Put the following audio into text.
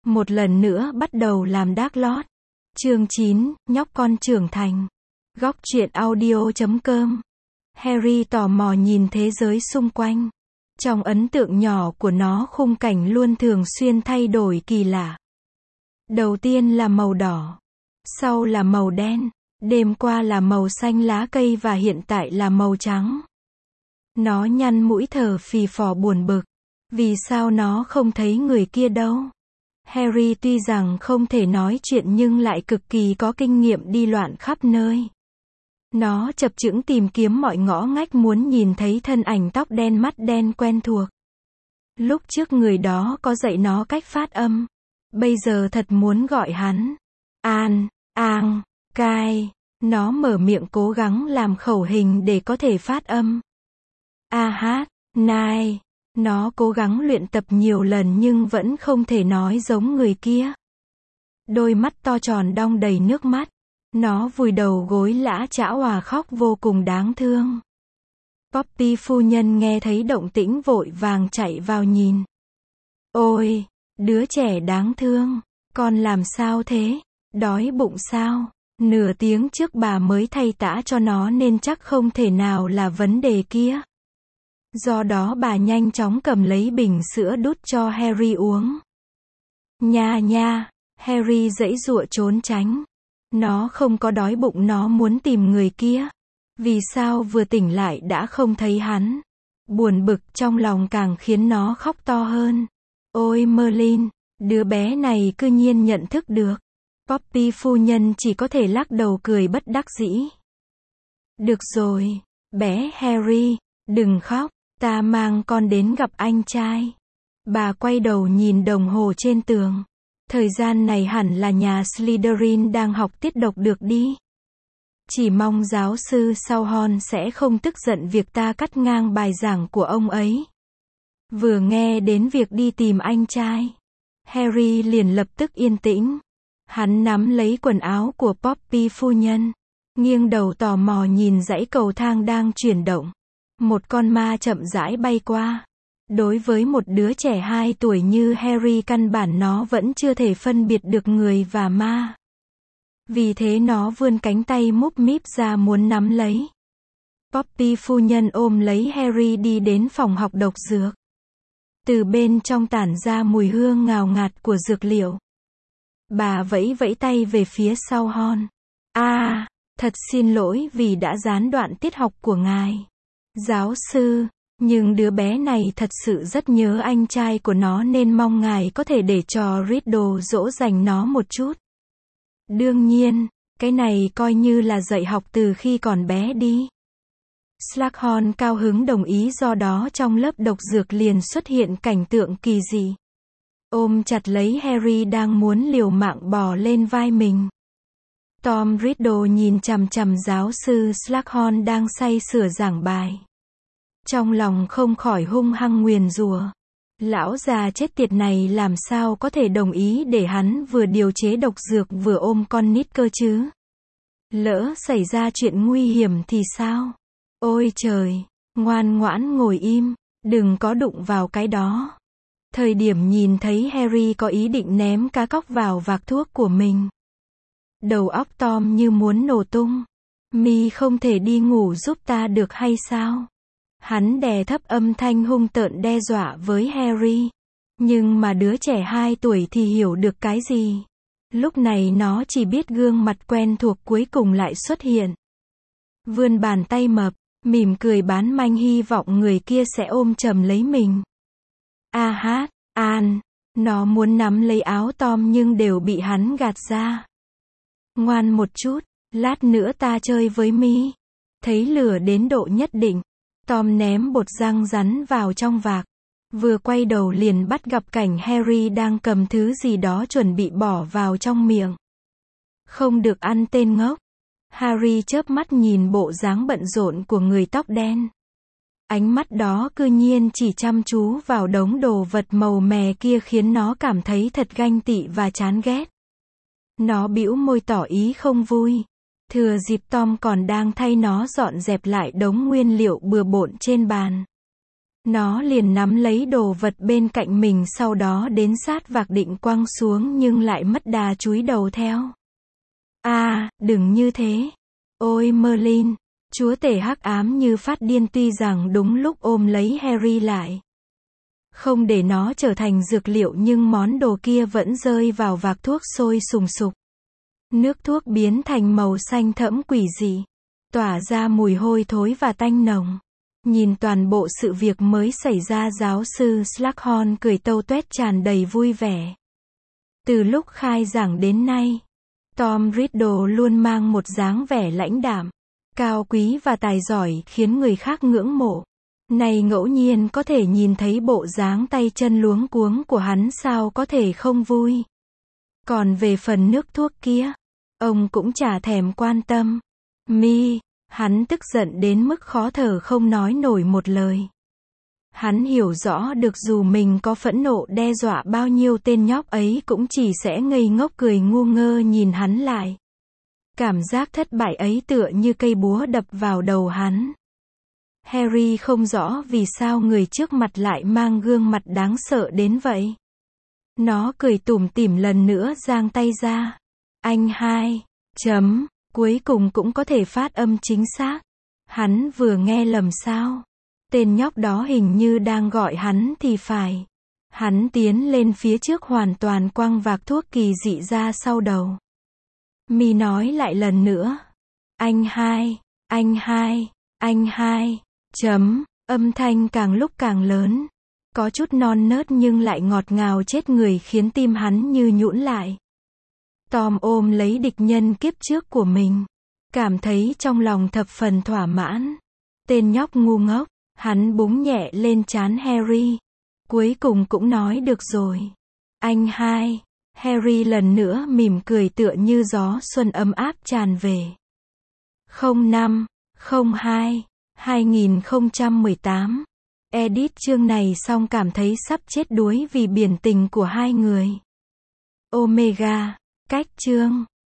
một lần nữa bắt đầu làm đác lót. Chương 9, nhóc con trưởng thành. Góc truyện audio.com. Harry tò mò nhìn thế giới xung quanh. Trong ấn tượng nhỏ của nó, khung cảnh luôn thường xuyên thay đổi kỳ lạ. Đầu tiên là màu đỏ, sau là màu đen, đêm qua là màu xanh lá cây và hiện tại là màu trắng. Nó nhăn mũi thở phì phò buồn bực. Vì sao nó không thấy người kia đâu? Harry tuy rằng không thể nói chuyện nhưng lại cực kỳ có kinh nghiệm đi loạn khắp nơi. Nó chập chững tìm kiếm mọi ngõ ngách muốn nhìn thấy thân ảnh tóc đen mắt đen quen thuộc. Lúc trước người đó có dạy nó cách phát âm. Bây giờ thật muốn gọi hắn. An, Ang, Cai. Nó mở miệng cố gắng làm khẩu hình để có thể phát âm. A hát, nai. Nó cố gắng luyện tập nhiều lần nhưng vẫn không thể nói giống người kia. Đôi mắt to tròn đong đầy nước mắt. Nó vùi đầu gối lã chã òa khóc vô cùng đáng thương. Poppy phu nhân nghe thấy động tĩnh vội vàng chạy vào nhìn. Ôi, đứa trẻ đáng thương, con làm sao thế? Đói bụng sao? Nửa tiếng trước bà mới thay tã cho nó nên chắc không thể nào là vấn đề kia. Do đó bà nhanh chóng cầm lấy bình sữa đút cho Harry uống. Nha nha, Harry giãy giụa trốn tránh. Nó không có đói bụng, nó muốn tìm người kia. Vì sao vừa tỉnh lại đã không thấy hắn? Buồn bực trong lòng càng khiến nó khóc to hơn. Ôi Merlin, đứa bé này cư nhiên nhận thức được. Poppy phu nhân chỉ có thể lắc đầu cười bất đắc dĩ. Được rồi, bé Harry, đừng khóc, ta mang con đến gặp anh trai. Bà quay đầu nhìn đồng hồ trên tường. Thời gian này hẳn là nhà Slytherin đang học tiết độc được đi. Chỉ mong giáo sư Sauron sẽ không tức giận việc ta cắt ngang bài giảng của ông ấy. Vừa nghe đến việc đi tìm anh trai, Harry liền lập tức yên tĩnh. Hắn nắm lấy quần áo của Poppy phu nhân, nghiêng đầu tò mò nhìn dãy cầu thang đang chuyển động. Một con ma chậm rãi bay qua. Đối với một đứa trẻ 2 tuổi như Harry, căn bản nó vẫn chưa thể phân biệt được người và ma. Vì thế nó vươn cánh tay múp míp ra muốn nắm lấy. Poppy phu nhân ôm lấy Harry đi đến phòng học độc dược. Từ bên trong tản ra mùi hương ngào ngạt của dược liệu. Bà vẫy vẫy tay về phía sau Hon. Thật xin lỗi vì đã gián đoạn tiết học của ngài, giáo sư. Nhưng đứa bé này thật sự rất nhớ anh trai của nó nên mong ngài có thể để cho Riddle dỗ dành nó một chút. Đương nhiên, cái này coi như là dạy học từ khi còn bé đi. Slughorn cao hứng đồng ý, do đó trong lớp độc dược liền xuất hiện cảnh tượng kỳ dị. Ôm chặt lấy Harry đang muốn liều mạng bò lên vai mình. Tom Riddle nhìn chằm chằm giáo sư Slughorn đang say sưa giảng bài. Trong lòng không khỏi hung hăng nguyền rủa. Lão già chết tiệt này làm sao có thể đồng ý để hắn vừa điều chế độc dược vừa ôm con nít cơ chứ? Lỡ xảy ra chuyện nguy hiểm thì sao? Ôi trời, ngoan ngoãn ngồi im, đừng có đụng vào cái đó. Thời điểm nhìn thấy Harry có ý định ném cá cóc vào vạc thuốc của mình, đầu óc Tom như muốn nổ tung. Mi không thể đi ngủ giúp ta được hay sao? Hắn đè thấp âm thanh hung tợn đe dọa với Harry. Nhưng mà đứa trẻ 2 tuổi thì hiểu được cái gì? Lúc này nó chỉ biết gương mặt quen thuộc cuối cùng lại xuất hiện. Vươn bàn tay mập, mỉm cười bán manh, hy vọng người kia sẽ ôm chầm lấy mình. An, nó muốn nắm lấy áo Tom nhưng đều bị hắn gạt ra. Ngoan một chút, lát nữa ta chơi với Mi. Thấy lửa đến độ nhất định, Tom ném bột răng rắn vào trong vạc. Vừa quay đầu liền bắt gặp cảnh Harry đang cầm thứ gì đó chuẩn bị bỏ vào trong miệng. Không được ăn tên ngốc. Harry chớp mắt nhìn bộ dáng bận rộn của người tóc đen. Ánh mắt đó cư nhiên chỉ chăm chú vào đống đồ vật màu mè kia khiến nó cảm thấy thật ganh tị và chán ghét. Nó bĩu môi tỏ ý không vui. Thừa dịp Tom còn đang thay nó dọn dẹp lại đống nguyên liệu bừa bộn trên bàn, Nó liền nắm lấy đồ vật bên cạnh mình sau đó đến sát vạc định quăng xuống nhưng lại mất đà chúi đầu theo. Đừng như thế. Ôi Merlin, chúa tể hắc ám như phát điên tuy rằng đúng lúc ôm lấy Harry lại. Không để nó trở thành dược liệu nhưng món đồ kia vẫn rơi vào vạc thuốc sôi sùng sục. Nước thuốc biến thành màu xanh thẫm quỷ dị, tỏa ra mùi hôi thối và tanh nồng. Nhìn toàn bộ sự việc mới xảy ra giáo sư Slughorn cười tâu tuét tràn đầy vui vẻ. Từ lúc khai giảng đến nay, Tom Riddle luôn mang một dáng vẻ lãnh đạm, cao quý và tài giỏi khiến người khác ngưỡng mộ. Này ngẫu nhiên có thể nhìn thấy bộ dáng tay chân luống cuống của hắn sao có thể không vui. Còn về phần nước thuốc kia, ông cũng chả thèm quan tâm. Hắn tức giận đến mức khó thở không nói nổi một lời. Hắn hiểu rõ được dù mình có phẫn nộ đe dọa bao nhiêu tên nhóc ấy cũng chỉ sẽ ngây ngốc cười ngu ngơ nhìn hắn lại. Cảm giác thất bại ấy tựa như cây búa đập vào đầu hắn. Harry không rõ vì sao người trước mặt lại mang gương mặt đáng sợ đến vậy. Nó cười tủm tỉm lần nữa giang tay ra. Anh hai, cuối cùng cũng có thể phát âm chính xác. Hắn vừa nghe lầm sao? Tên nhóc đó hình như đang gọi hắn thì phải. Hắn tiến lên phía trước hoàn toàn quăng vạc thuốc kỳ dị ra sau đầu. Mi nói lại lần nữa. Anh hai, âm thanh càng lúc càng lớn. Có chút non nớt nhưng lại ngọt ngào chết người khiến tim hắn như nhũn lại. Tom ôm lấy địch nhân kiếp trước của mình. Cảm thấy trong lòng thập phần thỏa mãn. Tên nhóc ngu ngốc, hắn búng nhẹ lên trán Harry. Cuối cùng cũng nói được rồi. Anh hai. Harry lần nữa mỉm cười tựa như gió xuân ấm áp tràn về. 05/02/2018. Edit chương này xong cảm thấy sắp chết đuối vì biển tình của hai người. Omega. Cách chương